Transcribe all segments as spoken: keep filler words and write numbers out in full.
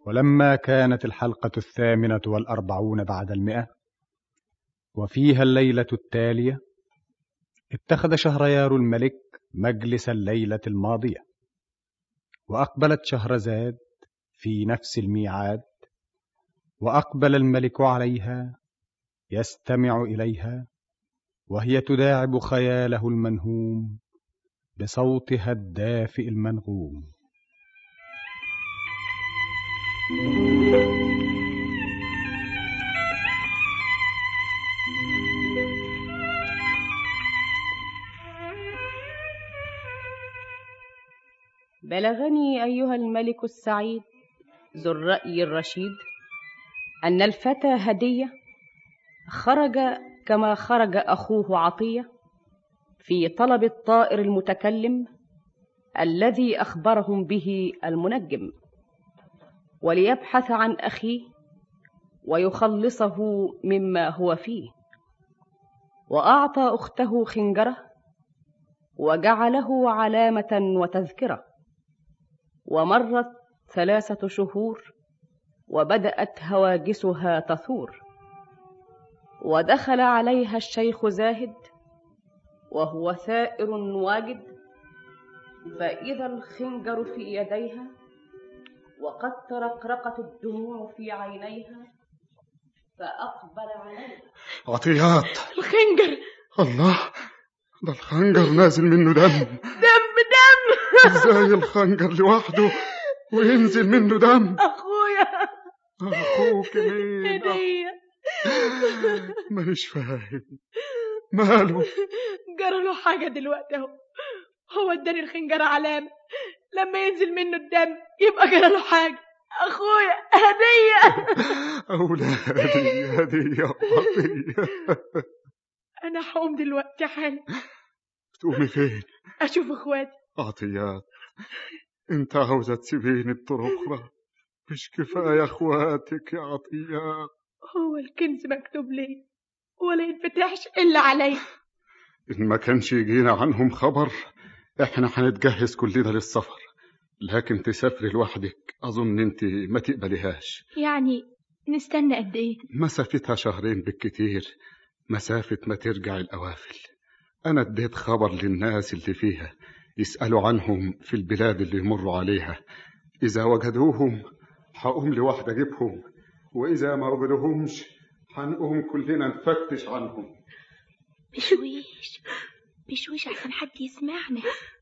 ولما كانت الحلقة الثامنة والأربعون بعد المئة وفيها الليلة التالية، اتخذ شهريار الملك مجلس الليلة الماضية، وأقبلت شهرزاد في نفس الميعاد، وأقبل الملك عليها يستمع إليها وهي تداعب خياله المنهوم بصوتها الدافئ المنغوم. بلغني أيها الملك السعيد ذو الرأي الرشيد أن الفتى هدية خرج كما خرج أخوه عطية في طلب الطائر المتكلم الذي أخبرهم به المنجم، وليبحث عن أخيه ويخلصه مما هو فيه. وأعطى أخته خنجره وجعله علامة وتذكرة. ومرت ثلاثة شهور وبدأت هواجسها تثور، ودخل عليها الشيخ زاهد وهو ثائر واجد، فإذا الخنجر في يديها وقد ترقرقت الدموع في عينيها، فأقبل عليها. عطيات، الخنجر! الله، ده الخنجر نازل منه دم دم دم ازاي الخنجر لوحده وينزل منه دم؟ أخويا. أخوك مين؟ هدية. مانيش فاهم ماله. جرى له حاجة دلوقتي اهو، هو اداني الخنجر علامة لما ينزل منه الدم يبقى جرى له حاجة. أخويا هدية. أولادي هدية وعطية. أنا هقوم دلوقتي حالا. تقومي فين؟ أشوف إخواتي. عطيات، انت عاوزة تسيبيني بطرقرة؟ مش كفاية اخواتك يا عطيات؟ هو الكنز مكتوب لي ولا يتفتحش إلا علي. إن ما كانش يجينا عنهم خبر احنا هنتجهز كلنا للسفر، لكن تسافري لوحدك أظن انت ما تقبليهاش. يعني نستنى قد ايه؟ مسافتها شهرين بالكتير، مسافة ما ترجع الأوافل. أنا اديت خبر للناس اللي فيها يسألوا عنهم في البلاد اللي يمروا عليها، إذا وجدوهم هقوم لوحدة أجيبهم، وإذا ما وجدوهمش هنقوم كلنا نفتش عنهم. بشويش بشويش عشان حد يسمعنا.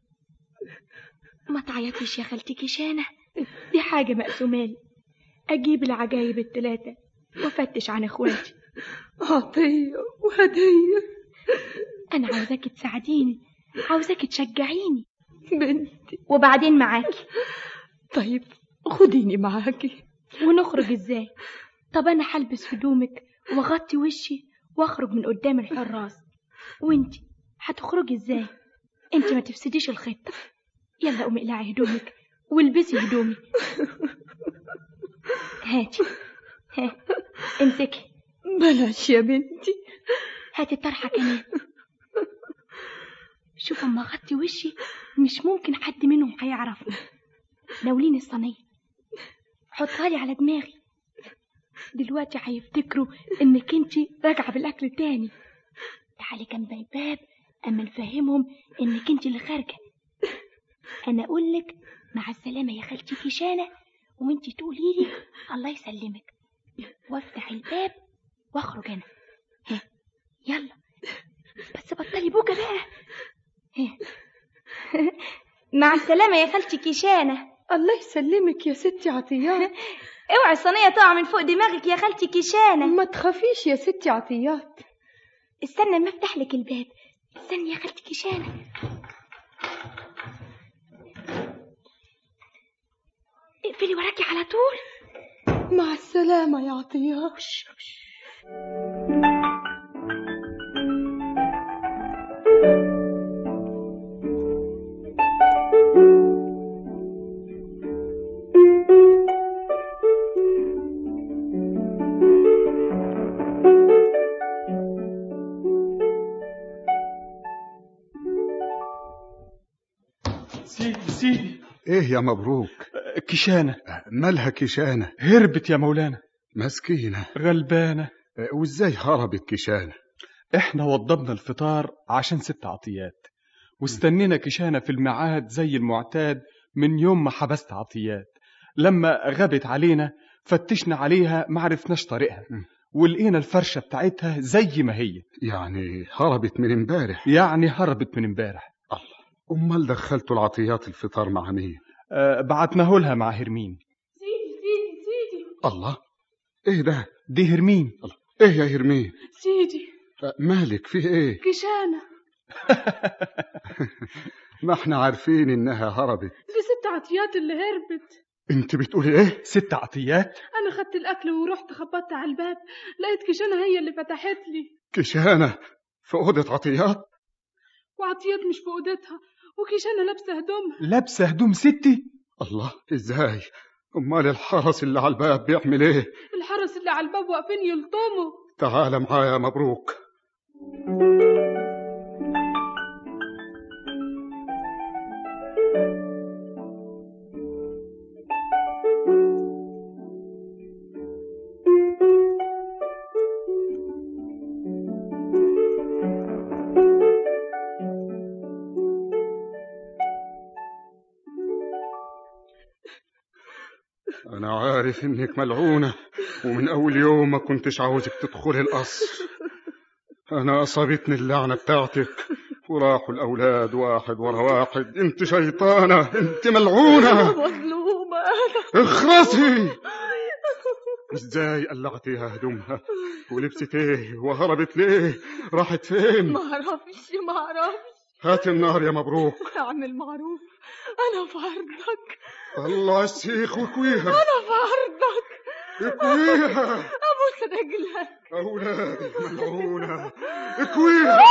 ما تعيطيش يا خالتي كيشانة، دي حاجة مقسومالي. أجيب العجايب التلاتة وفتش عن إخواتي عطية وهدية. أنا عاوزاكي تساعديني، عاوزاكي تشجعيني بنتي، وبعدين معاكي. طيب خديني معاكي. ونخرج ازاي؟ طب أنا هلبس هدومك واغطي وشي واخرج من قدام الحراس، وانتي هتخرجي ازاي؟ انتي ما تفسديش الخطة. يلا قومي اقلعي هدومك والبسي هدومي. هاتي ها امسكي. بلاش يا بنتي. هاتي الطرحة كمان. شوف اما اغطي وشي مش ممكن حد منهم هيعرفني. ناوليني الصينية حطها لي على دماغي، دلوقتي هيفتكروا انك انتي راجعة بالاكل تاني. تعالي جنب الباب اما نفهمهم انك انتي اللي خارجة. انا اقولك مع السلامة يا خالتي كيشانة، وانتي تقولي لي الله يسلمك، وافتح الباب واخرج انا. ها يلا بس بطلي بوكا بقى. ها مع السلامة يا خالتي كيشانة. الله يسلمك يا ستي عطيات. اوعي الصينية تقع من فوق دماغك يا خالتي كيشانة. ما تخافيش يا ستي عطيات. استنى ما افتح لك الباب. استني يا خالتي كيشانة. اقفلي وراكي على طول. مع السلامة يا عطيات. سيدي سيدي. ايه يا مبروك؟ كشانة. مالها كشانة؟ هربت يا مولانا. مسكينة غلبانة. وازاي هربت كشانة؟ احنا وضبنا الفطار عشان ست عطيات، واستنينا كشانة في الميعاد زي المعتاد من يوم ما حبست عطيات. لما غابت علينا فتشنا عليها معرفناش طريقها، ولقينا الفرشة بتاعتها زي ما هي. يعني هربت من امبارح؟ يعني هربت من امبارح. الله، امال دخلتوا العطيات الفطار مع مين؟ أه بعتناه لها مع هرمين. سيدي سيدي سيدي. الله، ايه ده؟ دي هرمين. الله، ايه يا هرمين؟ سيدي مالك فيه ايه؟ كشانة. ما احنا عارفين انها هربت. دي ست عطيات اللي هربت. انت بتقولي ايه؟ ست عطيات؟ انا خدت الاكل ورحت خبطت على الباب، لقيت كشانة هي اللي فتحت لي. كشانة في اوضه عطيات؟ وعطيات مش في اوضتها، وكشانة لابسه هدومها. لابسه هدوم ستي؟ الله، ازاي؟ امال الحرس اللي على الباب بيعمل ايه؟ الحرس اللي على الباب واقفين يلطموا. تعال معايا مبروك. أنا عارف إنك ملعونة، ومن أول يوم ما كنتش عاوزك تدخلي القصر. أنا أصابتني اللعنة بتاعتك، وراحوا الأولاد واحد ورا واحد. أنت شيطانة، أنت ملعونة. مظلومة أنا. اخرسي. إزاي قلعتيها هدومها ولبست إيه وهربت ليه؟ راحت فين؟ ما أعرفش ما أعرفش. هات النار يا مبروك. اعمل معروف، أنا في عرضك. الله السيخ وكويها. أنا في عرضك. اكويها. أبوس رجلك. أولادي ملعونة، اكويها.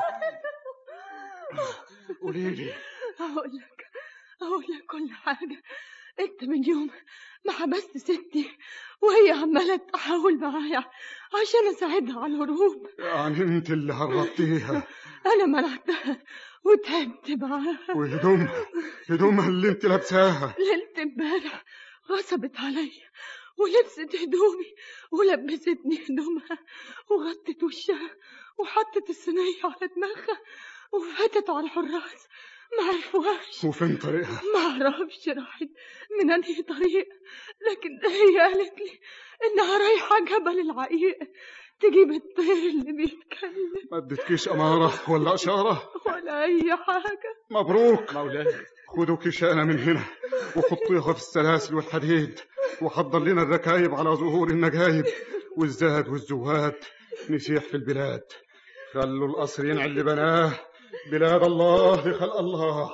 قوليلي. أقول لك أقول لك كل حاجة. أنت من يوم ما حبست ستي وهي عمالة تحاول معايا عشان أساعدها على الهروب. يعني أنت اللي هربتيها؟ أنا منعتها وتعبت معاها. وهدومها هدومها اللي أنت لابساها ليلة امبارح غصبت عليا ولبست هدومي ولبستني هدومها وغطت وشها وحطت الصينية على دماغها وفاتت على الحراس ما عرفوهاش. وفين طريقها؟ ما اعرفش راحت من انهي طريق، لكن هي قالت لي انها رايحة جبل العقيق تجيب الطير اللي بيتكلم. ما ادتكيش أمارة ولا إشارة ولا أي حاجة. مبروك. مولاي خدوا كشانة من هنا وحطيها في السلاسل والحديد، وحضر لنا الركايب على ظهور النجايب، والزاد والزواد نسيح في البلاد. خلوا القصر ينعل اللي بناه، بلاد الله لخلق الله.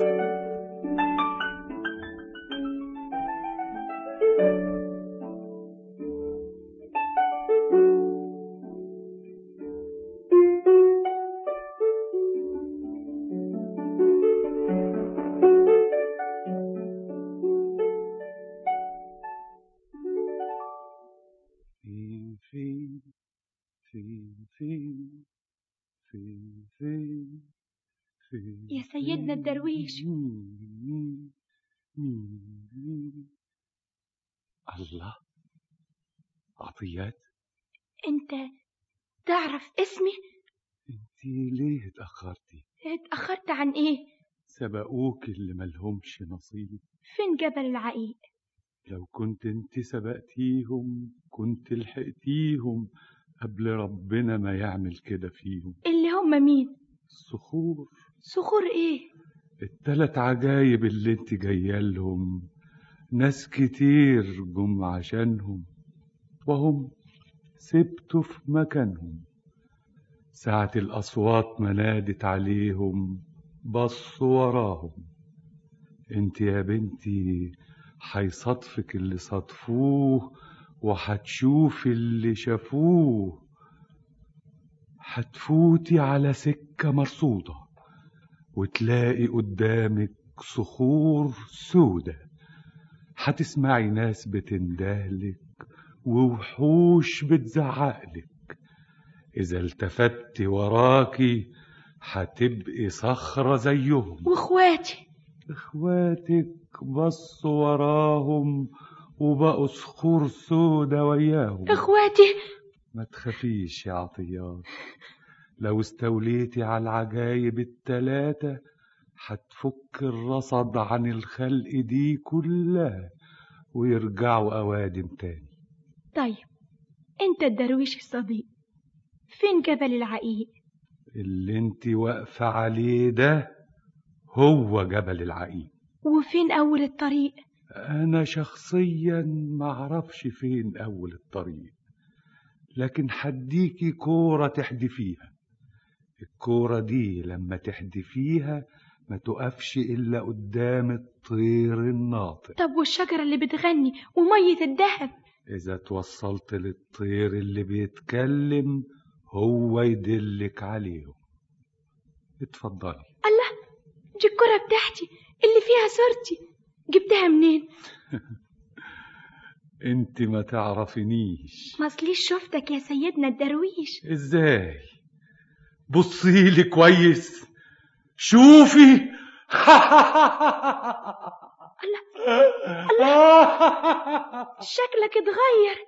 فين فين فين فين فين فين يا سيدنا الدرويش. مين مين مين؟ الله، عطيات، انت تعرف اسمي؟ انت ليه اتأخرتي؟ اتأخرت عن ايه؟ سبقوك اللي ملهمش نصيب. فين جبل العقيق؟ لو كنت انت سبقتيهم كنت لحقتيهم قبل ربنا ما يعمل كده فيهم. اللي هم مين؟ الصخور. صخور ايه؟ التلات عجايب اللي انت جايالهم ناس كتير جم عشانهم، وهم سبتوا في مكانهم. ساعة الأصوات ما نادت عليهم بصوا وراهم. انت يا بنتي حيصادفك اللي صادفوه، وحتشوفي اللي شافوه. حتفوتي على سكة مرصودة وتلاقي قدامك صخور سودة. حتسمعي ناس بتندهلك ووحوش بتزعقلك. إذا التفتي وراكي حتبقي صخرة زيهم. واخواتي؟ اخواتك بصوا وراهم وبقوا صخور سودا وياهم. اخواتي؟ ما تخافيش يا عطيات، لو استوليتي على العجايب التلاتة هتفك الرصد عن الخلق دي كلها ويرجعوا أوادم تاني. طيب انت الدرويش الصديق، فين جبل العقيق؟ اللي انت واقفة عليه ده هو جبل العقيق. وفين أول الطريق؟ أنا شخصيا معرفش فين أول الطريق، لكن حديكي كورة تحدفيها. الكورة دي لما تحدفيها ما تقفش إلا قدام الطير الناطق. طب والشجرة اللي بتغني ومية الدهب؟ إذا توصلت للطير اللي بيتكلم هو يدلك عليهم. اتفضلي. الله، دي الكرة بتاعتي اللي فيها صورتي، جبتها منين؟ انت ما تعرفنيش. مصليش شفتك يا سيدنا الدرويش. ازاي؟ بصيلي كويس، شوفي. الله الله، شكلك اتغير.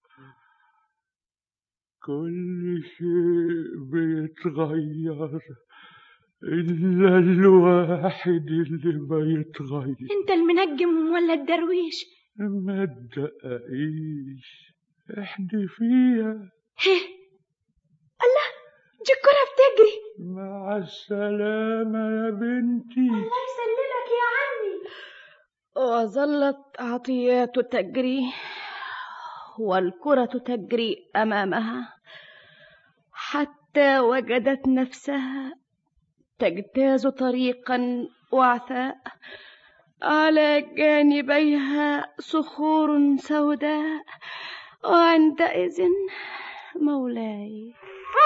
كل شيء بيتغير إلا الواحد اللي ما يتغير. انت المنجم ولا الدرويش؟ ما تدققيش، احنا فيها. هيه، الله، دي الكرة بتجري. مع السلامة يا بنتي. الله يسلمك يا عمي. وظلت عطيات تجري والكرة تجري أمامها حتى وجدت نفسها تجتاز طريقا وعثاء على جانبيها صخور سوداء، وعندئذ مولاي.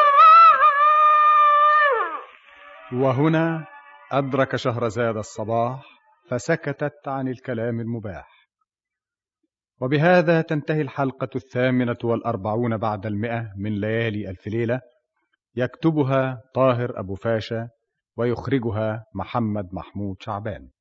وهنا أدرك شهرزاد الصباح فسكتت عن الكلام المباح. وبهذا تنتهي الحلقة الثامنة والأربعون بعد المئة من ليالي ألف ليلة، يكتبها طاهر أبو فاشا ويخرجها محمد محمود شعبان.